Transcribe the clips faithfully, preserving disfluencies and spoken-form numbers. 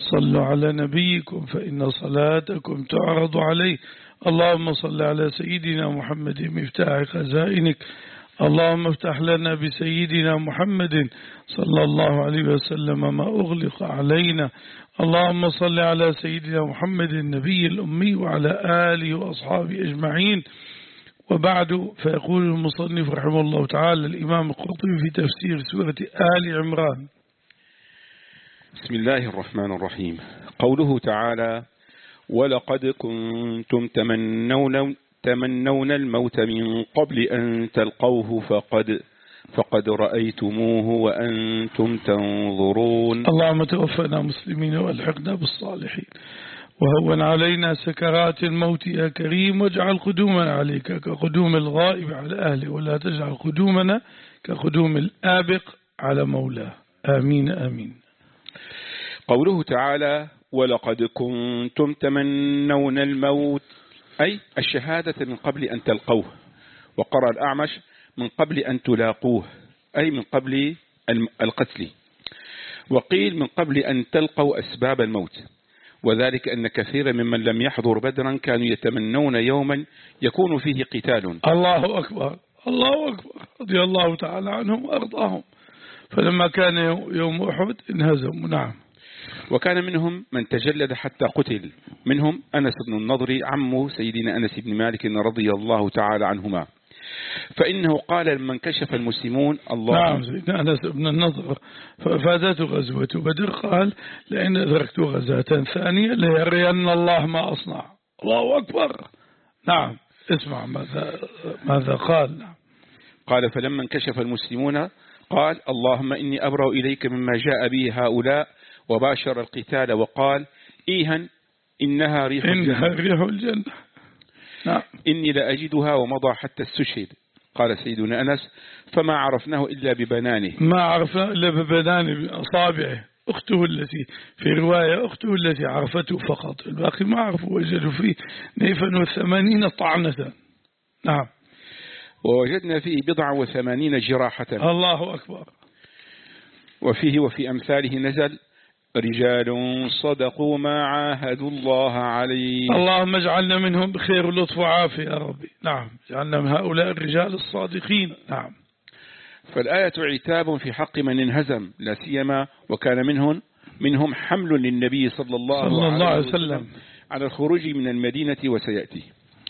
صلوا على نبيكم فإن صلاتكم تعرض عليه. اللهم صل على سيدنا محمد مفتاح خزائنك. اللهم افتح لنا بسيدنا محمد صلى الله عليه وسلم ما أغلق علينا. اللهم صل على سيدنا محمد النبي الأمي وعلى آله وأصحابه أجمعين. وبعد، فيقول المصنف رحمه الله تعالى الإمام القرطبي في تفسير سورة آل عمران: بسم الله الرحمن الرحيم. قوله تعالى: ولقد كنتم تمنون تمنون الموت من قبل أن تلقوه فقد فقد رأيتموه وأنتم تنظرون. اللهم توفنا مسلمين والحقنا بالصالحين، وهون علينا سكرات الموت يا كريم، واجعل قدومنا عليك كقدوم الغائب على أهله، ولا تجعل قدومنا كقدوم الآبق على مولاه. آمين آمين. قوله تعالى: ولقد كنتم تمنون الموت، أي الشهادة من قبل أن تلقوه. وقرأ الأعمش: من قبل أن تلاقوه، أي من قبل القتل. وقيل من قبل أن تلقوا أسباب الموت، وذلك أن كثيرا ممن لم يحضر بدرا كانوا يتمنون يوما يكون فيه قتال. الله أكبر الله أكبر، رضي الله تعالى عنهم وأرضاهم. فلما كان يوم أحد انهزموا. نعم. وكان منهم من تجلد حتى قتل، منهم أنس بن النضر عم سيدنا أنس بن مالك رضي الله تعالى عنهما، فإنه قال لما انكشف المسلمون: الله. نعم، سيدنا أنس بن النضر ففادته غزوة بدر، قال: لئن أدركت غزاة ثانية ليرين الله ما أصنع. الله أكبر. نعم، اسمع ماذا ماذا قال. نعم. قال: فلما انكشف المسلمون قال: اللهم إني أبرأ إليك مما جاء به هؤلاء، وباشر القتال وقال: إيها إنها ريح إنها الجنة, ريح الجنة. نعم. إني لأجدها ومضى حتى استشهد. قال سيدنا أنس: فما عرفناه إلا ببنانه، ما عرفناه إلا ببنانه بأصابعه. أخته التي في رواية أخته التي عرفته فقط، الباقي ما عرفوا، وجدوا فيه نيفا وثمانين طعنة. نعم. ووجدنا فيه بضع وثمانين جراحة. الله أكبر. وفيه وفي أمثاله نزل: رجال صدقوا ما عاهدوا الله عليه. اللهم اجعلنا منهم بخير ولطف وعافية يا ربي. نعم، اجعلنا من هؤلاء الرجال الصادقين. نعم. فالآية عتاب في حق من انهزم، لا سيما وكان منهم منهم حمل للنبي صلى الله, صلى الله عليه وسلم على الخروج من المدينة، وسيأتي.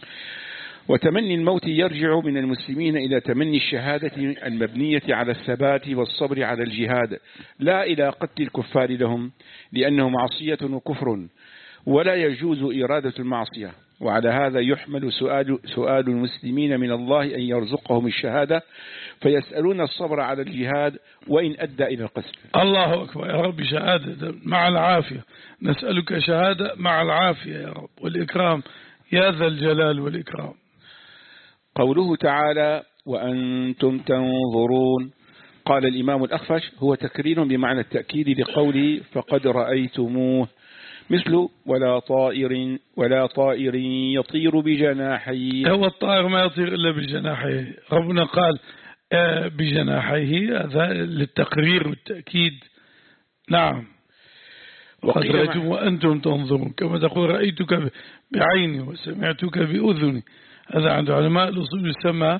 وتمني الموت يرجع من المسلمين إلى تمني الشهادة المبنية على الثبات والصبر على الجهاد، لا إلى قتل الكفار لهم، لأنه معصية وكفر، ولا يجوز إرادة المعصية. وعلى هذا يحمل سؤال, سؤال المسلمين من الله أن يرزقهم الشهادة، فيسألون الصبر على الجهاد وإن أدى إلى القتل. الله أكبر يا رب، شهادة مع العافية. نسألك شهادة مع العافية يا رب والإكرام يا ذا الجلال والإكرام. قوله تعالى: وأنتم تنظرون، قال الإمام الأخفش: هو تكرير بمعنى التأكيد لقوله فقد رأيتموه، مثل ولا طائر ولا طائر يطير بجناحيه. هو الطائر ما يطير إلا بجناحيه، ربنا قال آه بجناحيه، هذا للتقرير والتأكيد. نعم. وقد رأيتم وأنتم تنظرون، كما تقول رأيتك بعيني وسمعتك بأذني. هذا عند علماء الأصول يسمى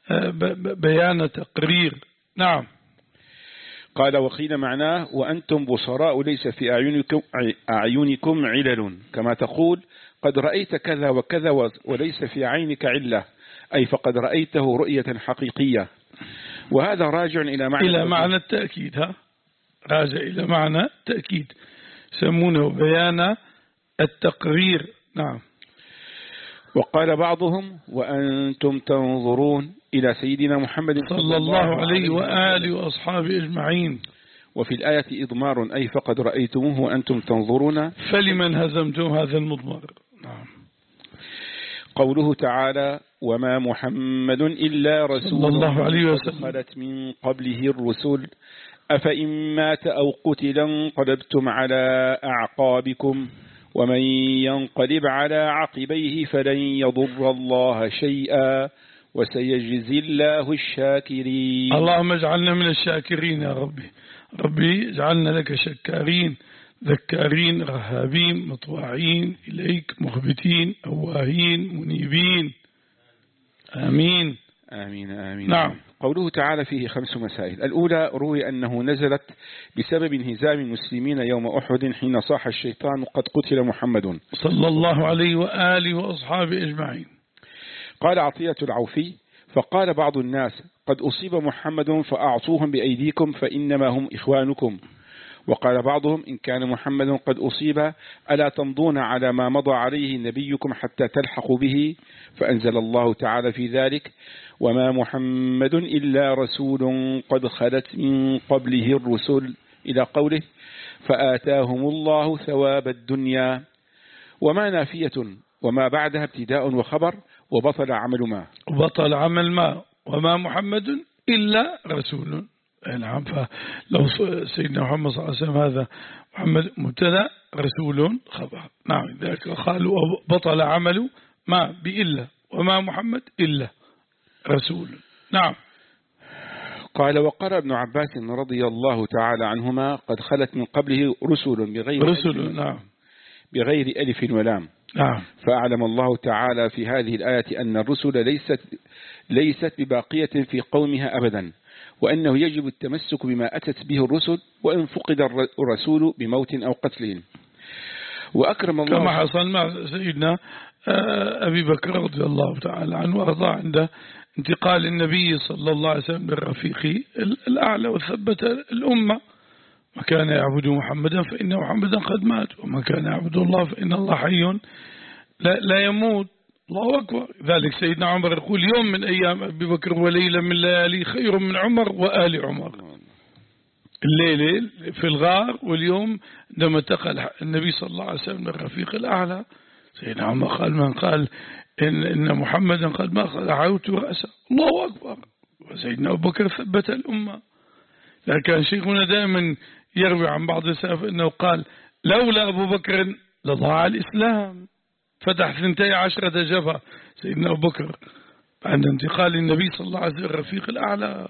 بيان تقرير. نعم. قال: وقيل معناه وأنتم بصراء ليس في أعينكم, أعينكم علل، كما تقول قد رأيت كذا وكذا وليس في عينك علة، أي فقد رأيته رؤية حقيقية. وهذا راجع إلى معنى إلى معنى التأكيد. ها راجع إلى معنى التأكيد، يسمونه بيان التقرير. نعم. وقال بعضهم: وأنتم تنظرون إلى سيدنا محمد صلى الله عليه وآله وأصحابه أجمعين. وفي الآية إضمار، أي فقد رأيتموه وأنتم تنظرون، فلمن هزمتم هذا المضمر. نعم. قوله تعالى: وما محمد إلا رسول الله عليه وسلم خلت من قبله الرسل أفإن مات أو قتل انقلبتم على أعقابكم ومن ينقلب على عقبيه فلن يضر الله شيئا وسيجزي الله الشاكرين. اللهم اجعلنا من الشاكرين يا ربي. ربي اجعلنا لك شكارين ذكارين رهابين مطواعين إليك مخبتين أواهين منيبين. آمين آمين آمين. نعم. قوله تعالى فيه خمس مسائل. الأولى روي أنه نزلت بسبب انهزام المسلمين يوم أحد حين صاح الشيطان قد قتل محمد صلى الله عليه وآله وأصحابه أجمعين. قال عطية العوفي فقال بعض الناس قد أصيب محمد فأعطوهم بأيديكم فإنما هم إخوانكم. وقال بعضهم إن كان محمد قد أصيب ألا تمضون على ما مضى عليه نبيكم حتى تلحقوا به. فأنزل الله تعالى في ذلك وما محمد إلا رسول قد خلت من قبله الرسل إلى قوله فآتاهم الله ثواب الدنيا. وما نافية وما بعدها ابتداء وخبر وبطل عمل ما وبطل عمل ما وما محمد إلا رسول. نعم. فلو سيدنا محمد صلى الله عليه وسلم هذا محمد مبتدا رسول خبر. نعم. ذلك قالوا بطل عمل ما بإلا وما محمد إلا رسول. نعم. قال وقرأ ابن عباس رضي الله تعالى عنهما قد خلت من قبله رسل بغير رسل ألف نعم بغير ألف ولام. نعم. فأعلم الله تعالى في هذه الآية أن الرسل ليست ليست بباقية في قومها أبدا وأنه يجب التمسك بما أتت به الرسل وإن فقد الرسول بموت أو قتل. وأكرم الله كما حصل مع سيدنا أبي بكر رضي الله تعالى عنه وأرضاه عند انتقال النبي صلى الله عليه وسلم للرفيق الأعلى وثبت الأمة. ما كان يعبد محمدا فإن محمدا قد مات وما كان يعبد الله فإن الله حي لا, لا يموت. الله أكبر. ذلك سيدنا عمر يقول يوم من أيام أبي بكر وليلة من ليالي خير من عمر وآل عمر. الليل في الغار واليوم عندما انتقل النبي صلى الله عليه وسلم للرفيق الأعلى. سيدنا عمر قال من قال إن, إن محمدا قد ما دعوت رأسه. الله أكبر. وسيدنا أبو بكر ثبت الأمة. لكن شيخنا دائما يروي عن بعض السلف أنه قال لولا أبو بكر لضاع الإسلام. فتح ثنتي عشرة جبهة سيدنا أبو بكر بعد انتقال النبي صلى الله عليه وسلم الرفيق الأعلى.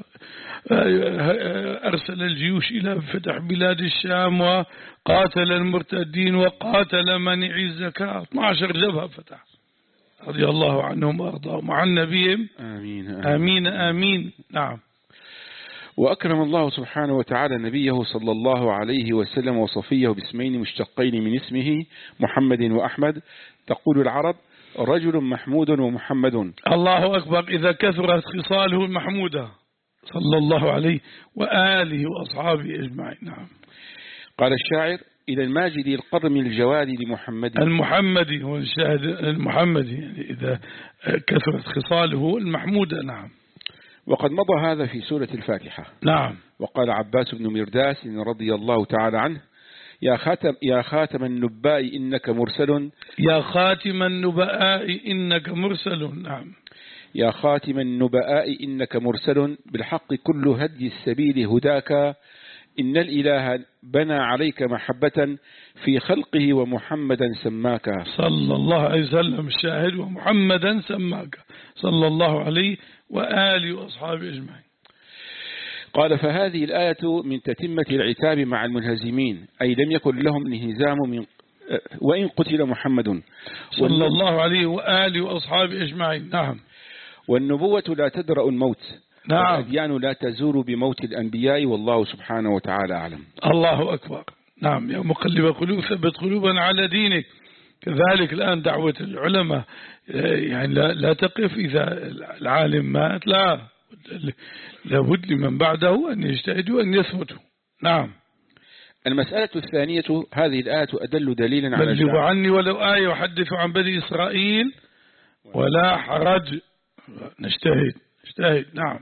أرسل الجيوش إلى فتح بلاد الشام وقاتل المرتدين وقاتل منع الزكاة. اثنتا عشرة جبهة فتح رضي الله عنهم وأرضاهم عن نبيهم. آمين آمين آمين, آمين. نعم. وأكرم الله سبحانه وتعالى نبيه صلى الله عليه وسلم وصفيه باسمين مشتقين من اسمه محمد وأحمد. تقول العرب رجل محمود ومحمد. الله أكبر. إذا كثرت خصاله المحمودة صلى الله عليه وآله وأصحابه أجمعين. نعم. قال الشاعر إلى الماجد القرم الجواد لمحمد. المحمدي هو الشاهد المحمدي يعني إذا كثرت خصاله المحمودة. نعم. وقد مضى هذا في سورة الفاتحة. نعم. وقال عباس بن مرداس رضي الله تعالى عنه يا خاتم, يا خاتم النباء إنك مرسل. يا خاتم النباء إنك مرسل. نعم. يا خاتم النباء إنك مرسل بالحق كل هدي السبيل هداك. إن الإله بنى عليك محبة في خلقه ومحمدا سماك. صلى الله عليه وسلم الشاهد ومحمدا سماك صلى الله عليه وآله وأصحابه أجمعين. قال فهذه الآية من تتمة العتاب مع المنهزمين أي لم يكن لهم انهزام من وإن قتل محمد صلى الله عليه وآله وأصحابه أجمعين. نعم. والنبوة لا تدرأ الموت. نعم. والأديان لا تزور بموت الأنبياء والله سبحانه وتعالى أعلم. الله أكبر. نعم. يا مقلب قلوب ثبت قلوبنا على دينك. كذلك الآن دعوة العلماء يعني لا, لا تقف إذا العالم مات لا لابد لمن بعده أن يجتهدوا أن يثبتوا. نعم. المسألة الثانية هذه الآية أدل دليلا على بلغوا عني ولو آية وحدثوا عن بني إسرائيل ولا حرج. نجتهد نجتهد. نعم.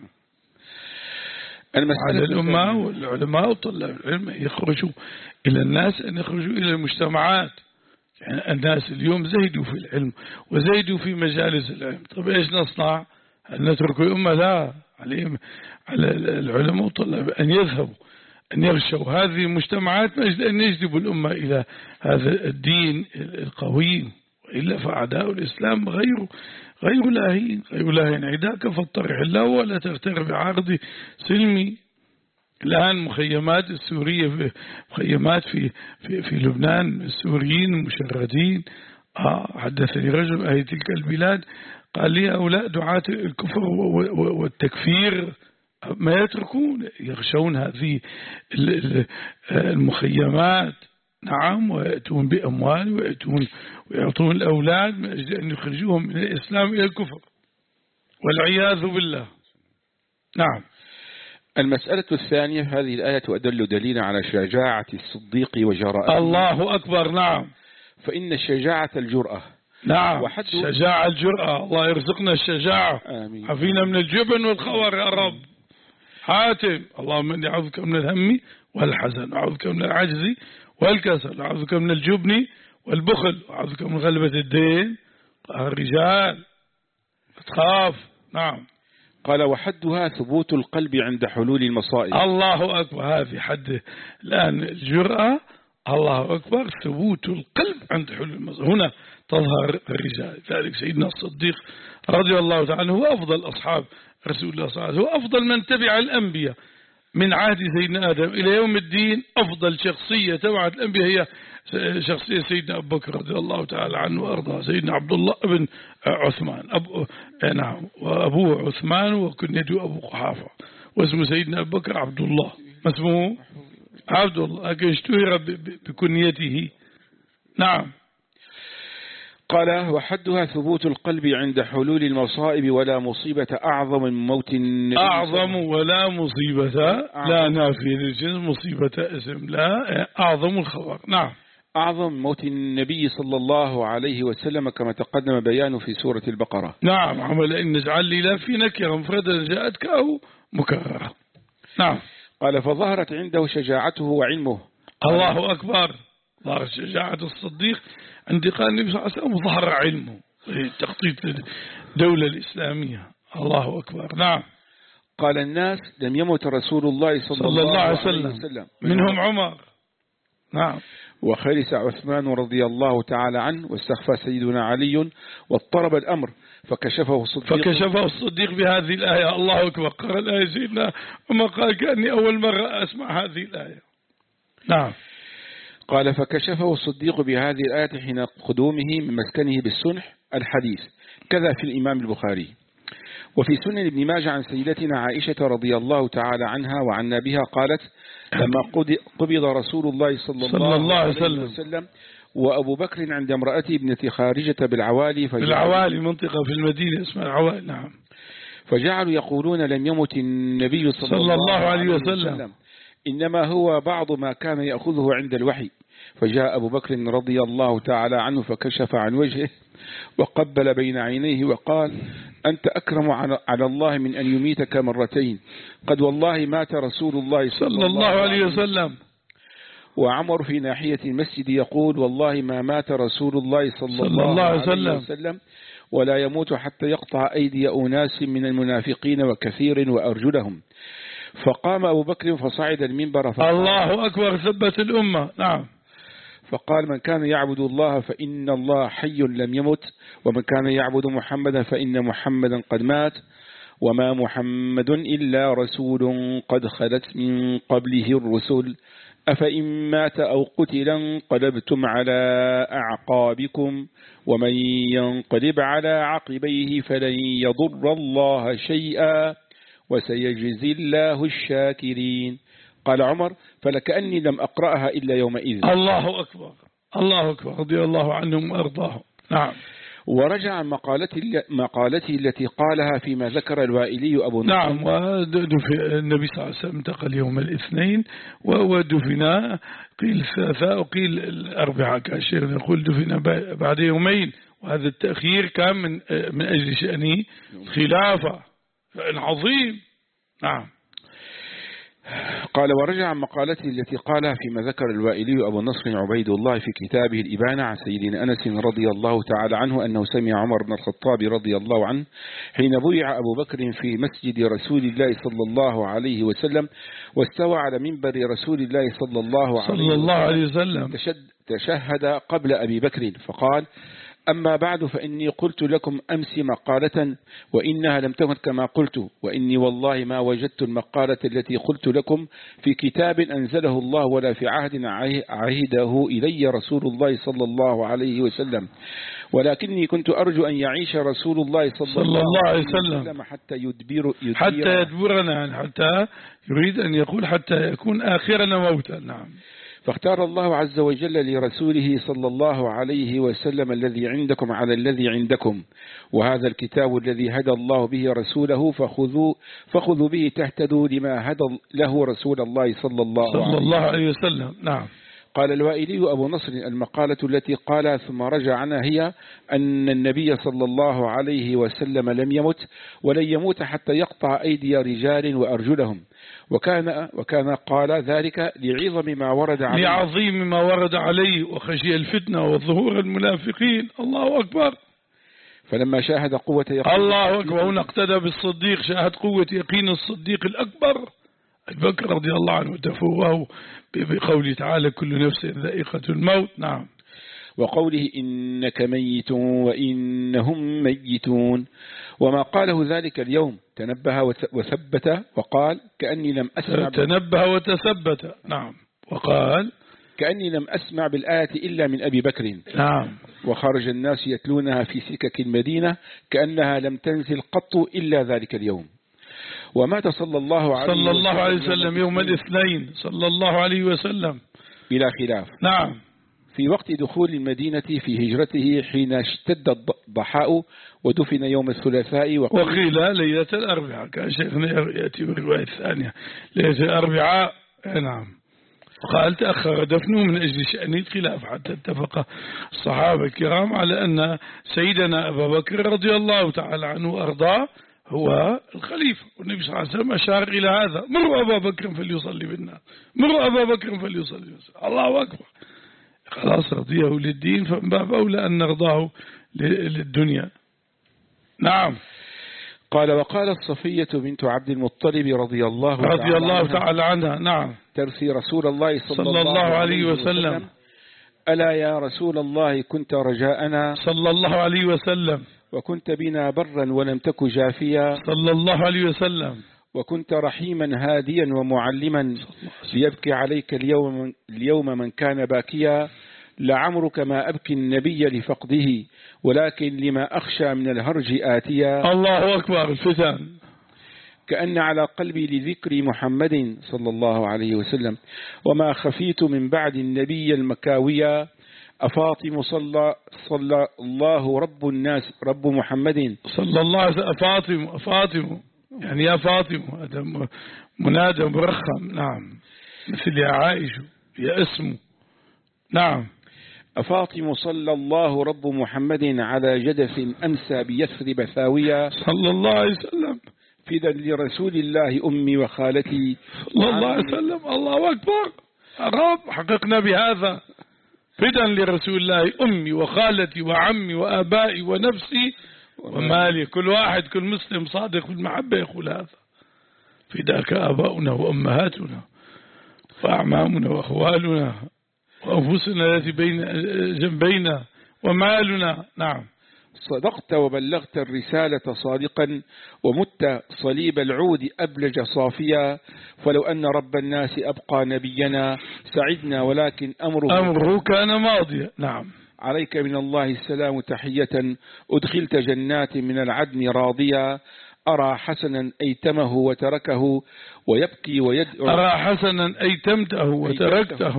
على الأمة والعلماء وطلاب العلم يخرجوا إلى الناس أن يخرجوا إلى المجتمعات. يعني الناس اليوم زيدوا في العلم وزيدوا في مجالس العلم. طب إيش نصنع؟ هل نترك الأمة؟ لا. عليهم على العلماء وطلاب أن يذهبوا أن يغشوا هذه المجتمعات من أجل أن يجذبوا الأمة إلى هذا الدين القوي. وإلا فأعداء الإسلام غير غير لاهين غير لاهين عداك فاضطرح الله ولا تغتر بعرض سلمي. الآن مخيمات السورية في مخيمات في في في لبنان، السوريين مشردين. آه حدثني رجل أهل تلك البلاد قال لي هؤلاء دعاة الكفر والتكفير ما يتركون، يغشون هذه المخيمات. نعم، ويأتون بأموال ويأتون ويعطون الأولاد من أجل أن يخرجوهم من الإسلام إلى الكفر والعياذ بالله. نعم. المسألة الثانية، هذه الآية تدل دليلا على شجاعة الصديق وجراءته. الله أكبر. نعم. فإن الشجاعة الجرأة. نعم، شجاعة الجرأة. الله يرزقنا الشجاعة. آمين. عافينا من الجبن والخور يا رب. حاتم، اللهم إني أعوذك من الهم والحزن، أعوذك من العجز والكسل، أعوذك من الجبن والبخل، أعوذك من غلبة الدين. الرجال تخاف. نعم. قال وحدها ثبوت القلب عند حلول المصائب. الله أكبر، هذه حد الآن الجرأة. الله أكبر، ثبوت القلب عند حلول المصائب. هنا تظهر الرجال. ذلك سيدنا الصديق رضي الله تعالى عنه هو أفضل أصحاب رسول الله صلى الله عليه وسلم، هو أفضل من تبع الأنبياء من عهد سيدنا آدم إلى يوم الدين. أفضل شخصية تبعت الأنبياء هي شخصية سيدنا أبو بكر رضي الله تعالى عنه وأرضاه. سيدنا عبد الله بن عثمان أبو نعم، وأبوه عثمان وكنيته أبو قحافة، واسمه سيدنا أبو بكر عبد الله، ما اسمه عبد الله، لكن اشتهر بكنيته. نعم. قال وحدها ثبوت القلب عند حلول المصائب، ولا مصيبة أعظم من موت النبي. أعظم ولا مصيبة لا نافية للجنس، مصيبة اسم لا، أعظم الخبر. نعم. أعظم موت النبي صلى الله عليه وسلم كما تقدم بيانه في سورة البقرة. نعم. عمل إن نجعل لي لا في نكرة مفردة جاءتك أو مكررة. نعم. قال فظهرت عنده شجاعته وعلمه. الله أكبر. ظهر شجاعة الصديق عند قال النبي صلى الله عليه وسلم، ظهر علمه تخطيط الدولة الإسلامية. الله أكبر. نعم. قال الناس لم يمت رسول الله صلى, صلى الله عليه وسلم, وسلم منهم عمر. نعم. وخلص عثمان رضي الله تعالى عنه، واستخفى سيدنا علي، واضطرب الأمر فكشفه الصديق فكشفه الصديق بهذه الآية. الله أكبر. قرأ الآية سيدنا وما قال كأني أول مرة أسمع هذه الآية. نعم. قال فكشفه الصديق بهذه الآية حين قدومه من مسكنه بالسنح الحديث. كذا في الإمام البخاري. وفي سنن ابن ماجه عن سيدتنا عائشة رضي الله تعالى عنها وعنا بها قالت لما قبض رسول الله صلى, صلى الله عليه وسلم, وسلم وأبو بكر عند امرأته ابنة خارجة بالعوالي بالعوالي منطقة في المدينة اسمها العوالي. نعم. فجعلوا يقولون لم يمت النبي صلى, صلى الله عليه وسلم, وسلم إنما هو بعض ما كان يأخذه عند الوحي. فجاء أبو بكر رضي الله تعالى عنه فكشف عن وجهه وقبل بين عينيه وقال أنت أكرم على الله من أن يميتك مرتين، قد والله مات رسول الله صلى, صلى الله عليه وسلم. وعمر في ناحية المسجد يقول والله ما مات رسول الله صلى, صلى الله, الله عليه وسلم, وسلم ولا يموت حتى يقطع أيدي أناس من المنافقين وكثير وأرجلهم. فقام أبو بكر فصعد المنبر فقال الله أكبر، ثبت الأمة. نعم. فقال من كان يعبد الله فإن الله حي لم يمت، ومن كان يعبد محمدا فإن محمدا قد مات، وما محمد إلا رسول قد خلت من قبله الرسل، أفإن مات أو قتل انقلبتم على أعقابكم، ومن ينقلب على عقبيه فلن يضر الله شيئا وسيجزي الله الشاكرين. قال عمر فلكأني لم أقرأها إلا يومئذ. الله أكبر. الله أكبر، رضي الله عنهم وأرضاهم. نعم. ورجع عن مقالته, مقالته التي قالها فيما ذكر الوائلي أبو نصر. نعم. ودفن النبي صلى الله عليه وسلم انتقل يوم الاثنين ودفنا قيل الثلاثاء وقيل الأربعاء، كاشير يقول دفنا بعد يومين، وهذا التأخير كان من من أجل شأنه خلافة عظيم. نعم. قال ورجع عن مقالته التي قالها فيما ذكر الوائلي أبو النصر عبيد الله في كتابه الإبانة عن سيدنا أنس رضي الله تعالى عنه أنه سمع عمر بن الخطاب رضي الله عنه حين بويع أبو بكر في مسجد رسول الله صلى الله عليه وسلم واستوى على منبر رسول الله صلى الله عليه, صلى الله عليه وسلم تشهد قبل أبي بكر فقال أما بعد فإني قلت لكم أمس مقالة وإنها لم تكن كما قلت، وإني والله ما وجدت المقالة التي قلت لكم في كتاب أنزله الله ولا في عهد عهده إلي رسول الله صلى الله عليه وسلم، ولكني كنت أرجو أن يعيش رسول الله صلى, صلى الله عليه وسلم حتى يدبر, يدبر حتى يدبرنا، حتى يريد أن يقول حتى يكون آخرنا موتا. نعم. فاختار الله عز وجل لرسوله صلى الله عليه وسلم الذي عندكم على الذي عندكم، وهذا الكتاب الذي هدى الله به رسوله فخذوا, فخذوا به تهتدوا لما هدى له رسول الله صلى الله, صلى الله عليه وسلم. نعم. قال الوائلي أبو نصر: المقالة التي قالها ثم رجع عنها هي أن النبي صلى الله عليه وسلم لم يمت ولن يموت حتى يقطع أيدي رجال وأرجلهم، وكان, وكان قال ذلك لعظم ما ورد عليه لعظيم ما ورد عليه وخشي الفتنة وظهور المنافقين. الله أكبر. فلما شاهد قوة يقين الله أكبر، هنا اقتدى بالصديق، شاهد قوة يقين الصديق الأكبر أبي بكر رضي الله عنه تفوه بقوله تعالى: كل نفس ذائقة الموت. نعم. وقوله: إنك ميت وإنهم ميتون، وما قاله ذلك اليوم تنبه وثبت وقال: كأني لم أسمع تنبه وتثبت. نعم. وقال: كأني لم أسمع بالآية إلا من أبي بكر. نعم. وخرج الناس يتلونها في سكك المدينة كأنها لم تنزل قط إلا ذلك اليوم. ومات صلى الله عليه صلى الله عليه وسلم يوم الاثنين صلى الله عليه وسلم بلا خلاف. نعم. في وقت دخول المدينة في هجرته حين اشتد الضحاء، ودفن يوم الثلاثاء، وقيل ليلة الأربعاء، كان شيخنا يأتي بالرواية الثانية ليلة الأربعاء. نعم. قال تأخر دفنه من أجل شأن الخلاف، حتى اتفق الصحابة الكرام على أن سيدنا أبا بكر رضي الله تعالى عنه وأرضاه هو الخليفة، والنبي صلى الله عليه وسلم أشار إلى هذا: مروا أبا بكر فليصلي بالناس، مروا أبا بكر فليصلي بالناس. الله أكبر. خلاص رضيه للدين، فمن باب أولى أن نرضاه للدنيا. نعم. قال: وقالت صفية بنت عبد المطلب رضي الله رضي الله تعالى عنها: نعم، ترثي رسول الله صلى, صلى الله عليه وسلم: ألا يا رسول الله كنت رجاءنا صلى الله عليه وسلم، وكنت بنا برا ولم تك جافيا صلى الله عليه وسلم، وكنت رحيما هاديا ومعلما، ليبكي عليك اليوم, اليوم من كان باكيا، لعمرك ما أبكي النبي لفقده، ولكن لما أخشى من الهرج آتيا. الله أكبر. الفتن. كأن على قلبي لذكر محمد صلى الله عليه وسلم، وما خفيت من بعد النبي المكاوية، أفاطم صلى, صلى الله رب الناس رب محمد صلى الله عليه وسلم. أفاطم أفاطم يعني يا فاطم، هذا منادى مرخم. نعم. مثل يا عائشة يا اسمه. نعم. أفاطم صلى الله رب محمد على جدث أمسى بيثرب ثاوية، صلى الله عليه وسلم، فدا لرسول الله أمي وخالتي صلى الله عليه وسلم. الله أكبر. رب حققنا بهذا: فدا لرسول الله أمي وخالتي وعمي وآبائي ونفسي ومالي. كل واحد، كل مسلم صادق في المحبة يقول هذا: فداك آباؤنا وأمهاتنا وأعمامنا وأخوالنا وأنفسنا التي بين جنبينا ومالنا. نعم. صدقت وبلغت الرسالة صادقا، ومت صليب العود أبلج صافيا، فلو أن رب الناس أبقى نبينا سعدنا، ولكن أمره, أمره كان ماضيا. نعم. عليك من الله السلام تحية، أدخلت جنات من العدن راضيا، أرى حسنا أيتمه وتركه ويبكي ويدعو. أرى حسنا أيتمته وتركته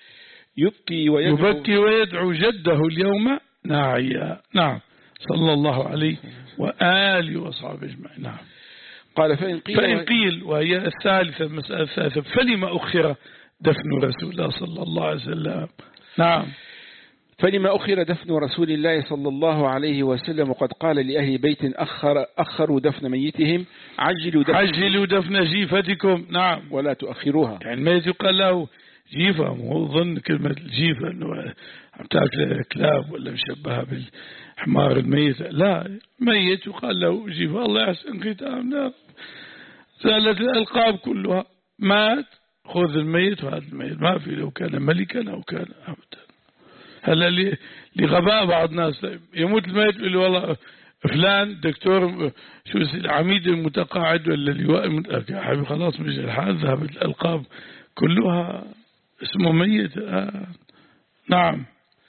يبكي ويدعو, يبكي ويدعو جده اليوم ناعيا. نعم. صلى الله عليه وآله وصحبه أجمعين. نعم. قال: فإن قيل, فإن قيل وهي الثالثة، المسألة الثالثة: فلما أخر دفن رسول الله صلى الله عليه وسلم؟ نعم. فلما أخر دفن رسول الله صلى الله عليه وسلم، وقد قال لأهل بيت أخر أخروا دفن ميتهم: عجلوا دفن, عجلوا دفن جيفتكم. نعم. ولا تؤخروها. يعني ما يقال له جيفة، مو ظن كلمة الجيفة أنه عم تاكل كلاب ولا مشبهها بالحمار الميت. لا، ميت يقال له جيفة. الله يحسن ختامنا. زالت الألقاب كلها. مات، خذ الميت وهذا الميت، ما في لو كان ملكا أو كان أبدا. هلا لغباء بعض الناس يموت الميت يقول والله فلان دكتور شو العميد المتقاعد ولا اللواء يا حبيبي خلاص مش الحال ذهبت الألقاب كلها اسمه ميت. آه. نعم.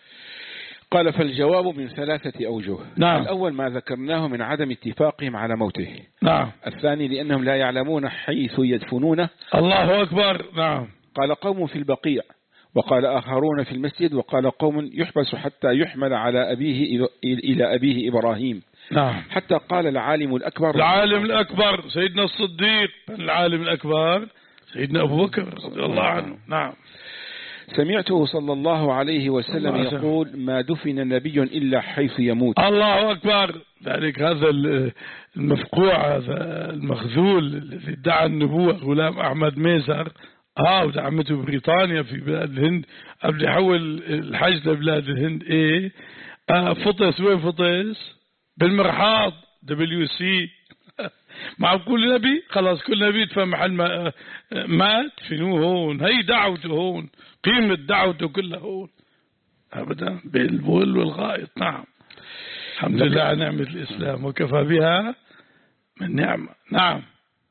قال فالجواب من ثلاثة أوجه. نعم. الأول ما ذكرناه من عدم اتفاقهم على موته. نعم. الثاني لأنهم لا يعلمون حيث يدفنونه. الله أكبر. نعم. قال قوم في البقيع وقال آخرون في المسجد وقال قوم يحبس حتى يحمل على أبيه إلى أبيه إبراهيم. نعم. حتى قال العالم الأكبر العالم الأكبر سيدنا الصديق العالم الأكبر سيدنا أبو بكر رضي الله عنه. نعم. سمعته صلى الله عليه وسلم يقول ما دفن نبي إلا حيث يموت. الله أكبر. ذلك هذا المفقوع هذا المخذول الذي ادعى النبوة غلام أحمد ميسر اه ودعمته بريطانيا في بلاد الهند قبل يحول الحج لبلاد الهند. ايه آه فطس وين فطس؟ بالمرحاض دبليو سي. مع كل نبي خلاص كل نبي يدفن محل ما مات فينوه هون. هي دعوته هون قيمة دعوته كلها هون أبدا بالبول والغائط. نعم. الحمد لله على نعمة الإسلام وكفى بها من نعمة. نعم.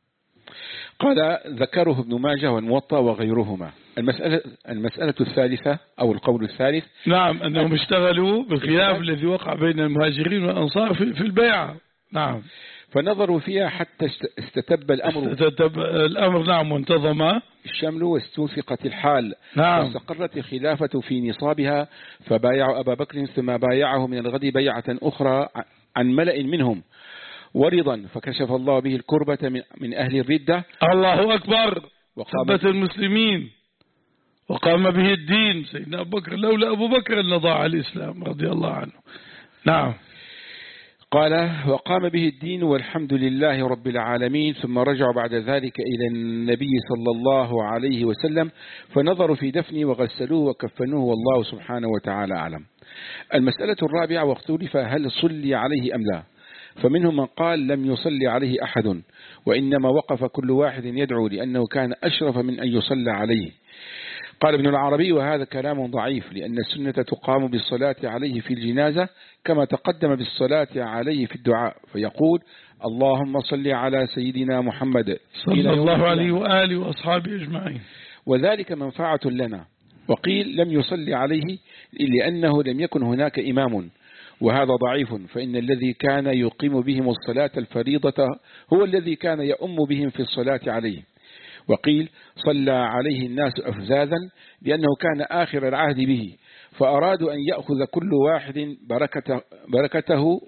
قال ذكره ابن ماجه والموطأ وغيرهما. المسألة, المسألة الثالثة أو القول الثالث. نعم أنهم اشتغلوا بالخلاف الذي وقع بين المهاجرين والأنصار في البيعة. نعم. فنظروا فيها حتى استتب الأمر استتب الأمر. نعم. وانتظم الشمل واستوثقت الحال. نعم. واستقرت الخلافة في نصابها فبايعوا أبا بكر ثم بايعه من الغد بيعة أخرى عن ملأ منهم ورضا فكشف الله به الكربة من أهل الردة. الله أكبر. ثبت المسلمين وقام به الدين سيدنا أبو بكر لولا أبو بكر لضاع الإسلام رضي الله عنه. نعم. قال وقام به الدين والحمد لله رب العالمين. ثم رجعوا بعد ذلك إلى النبي صلى الله عليه وسلم فنظروا في دفنه وغسلوه وكفنوه والله سبحانه وتعالى أعلم. المسألة الرابعة واختلف هل صلي عليه أم لا. فمنهم من قال لم يصلي عليه أحد وإنما وقف كل واحد يدعو لأنه كان أشرف من أن يصلى عليه. قال ابن العربي وهذا كلام ضعيف لأن السنة تقام بالصلاة عليه في الجنازة كما تقدم بالصلاة عليه في الدعاء فيقول اللهم صل على سيدنا محمد صلى الله عليه وآله وأصحابه أجمعين. وذلك منفعة لنا. وقيل لم يصلي عليه لأنه لم يكن هناك إمام وهذا ضعيف فإن الذي كان يقيم بهم الصلاة الفريضة هو الذي كان يؤم بهم في الصلاة عليه. وقيل صلى عليه الناس أفزازا لأنه كان آخر العهد به فأرادوا أن يأخذ كل واحد بركته, بركته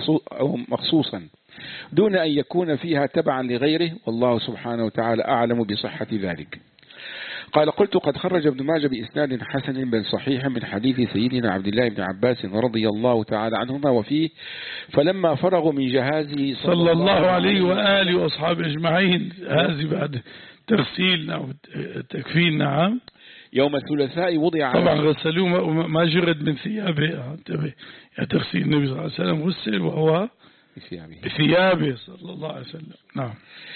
مخصوصا دون أن يكون فيها تبعا لغيره والله سبحانه وتعالى أعلم بصحة ذلك. قال قلت قد خرج ابن ماجه بإسناد حسن بل صحيح من حديث سيدنا عبد الله بن عباس رضي الله تعالى عنهما وفيه فلما فرغوا من جهازه صلى, صلى الله عليه وآله وأصحابه أجمعين. هذه بعد تغسيل تكفين. نعم. يوم الثلاثاء وضع طبعا غسلوه ما جرد من ثيابه. يعني تغسيل النبي صلى الله عليه وسلم غسل وهو بثيابه صلى الله عليه وسلم. نعم.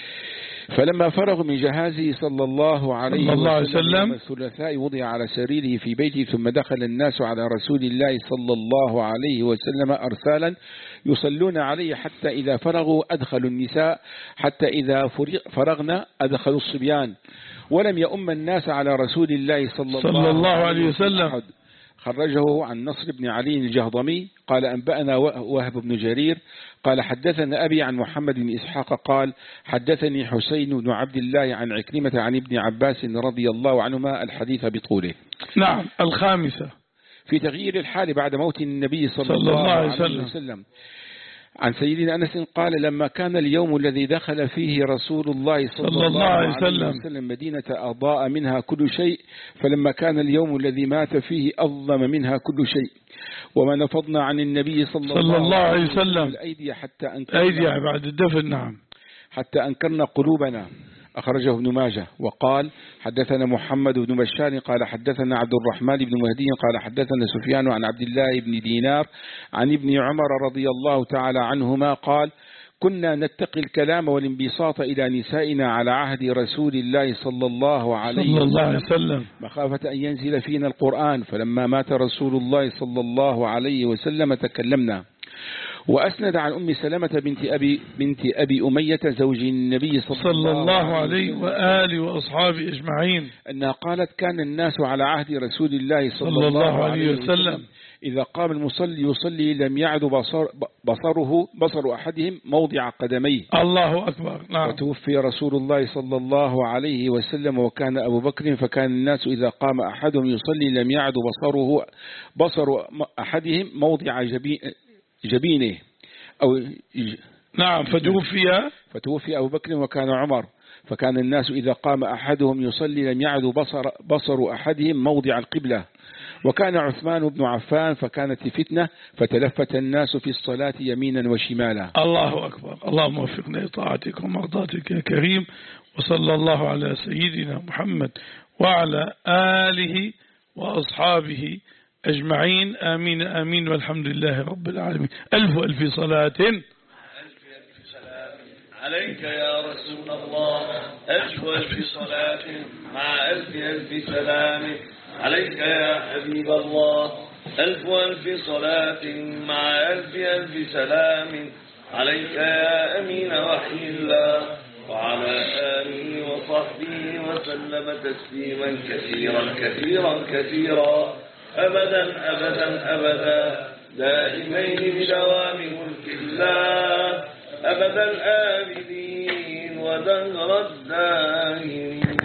فلما فرغ من جهازه صلى الله عليه صلى الله عليه وسلم الثلاثاء وضع على سريره في بيته ثم دخل الناس على رسول الله صلى الله عليه وسلم أرسالا يصلون عليه حتى إذا فرغوا أدخلوا النساء حتى إذا فرغنا أدخلوا الصبيان ولم يؤم الناس على رسول الله صلى, صلى الله عليه وسلم. أحد. خرجه عن نصر بن علي الجهضمي قال أنبأنا وهب بن جرير قال حدثنا أبي عن محمد بن إسحاق قال حدثني حسين بن عبد الله عن عكرمة عن ابن عباس رضي الله عنهما الحديث بطوله. نعم. الخامسة في تغيير الحال بعد موت النبي صلى, صلى الله, الله عليه وسلم. وسلم. عن سيدنا أنس قال لما كان اليوم الذي دخل فيه رسول الله صلى, صلى الله عليه وسلم, وسلم مدينة أضاء منها كل شيء فلما كان اليوم الذي مات فيه أظلم منها كل شيء وما نفضنا عن النبي صلى, صلى الله, الله عليه وسلم الأيدي حتى أنكرنا أيدي بعد الدفن. نعم. حتى أنكرنا قلوبنا. أخرجه ابن ماجه وقال حدثنا محمد بن بشار قال حدثنا عبد الرحمن بن مهدي قال حدثنا سفيان عن عبد الله بن دينار عن ابن عمر رضي الله تعالى عنهما قال كنا نتقي الكلام والانبساط إلى نسائنا على عهد رسول الله صلى الله عليه وسلم مخافة أن ينزل فينا القرآن، فلما مات رسول الله صلى الله عليه وسلم تكلمنا. وأسند عن أم سلمة بنت أبي, بنت أبي أمية زوج النبي صلى, صلى الله عليه وآله وأصحابه أجمعين أنها قالت: كان الناس على عهد رسول الله صلى, صلى الله عليه وسلم, وسلم إذا قام المصلي يصلي لم يعد بصر بصره بصر أحدهم موضع قدميه. الله أكبر. نعم. وتوفي رسول الله صلى الله عليه وسلم وكان أبو بكر، فكان الناس إذا قام أحدهم يصلي لم يعد بصره بصر أحدهم موضع جبينه أو نعم. فتوفي فتوفي أبو بكر وكان عمر، فكان الناس إذا قام أحدهم يصلي لم يعد بصر بصر أحدهم موضع القبلة. وكان عثمان بن عفان، فكانت فتنة فتلفت الناس في الصلاة يمينا وشمالا. الله أكبر. اللهم وفقنا لطاعتك ومرضاتك يا كريم، وصلى الله على سيدنا محمد وعلى آله وأصحابه أجمعين. آمين آمين، والحمد لله رب العالمين. ألف ألف صلاة عليك يا رسول الله، ألف ألف صلاة مع ألف ألف سلام عليك يا حبيب الله، ألف ألف صلاة مع ألف ألف سلام عليك يا أمين وحي الله، وعلى آله وصحبه وسلم تسليما كثيرا كثيرا كثيرا أبدا أبدا أبدا دائمين بدوام ملك الله، أبدا آمنين ودهر الدائمين.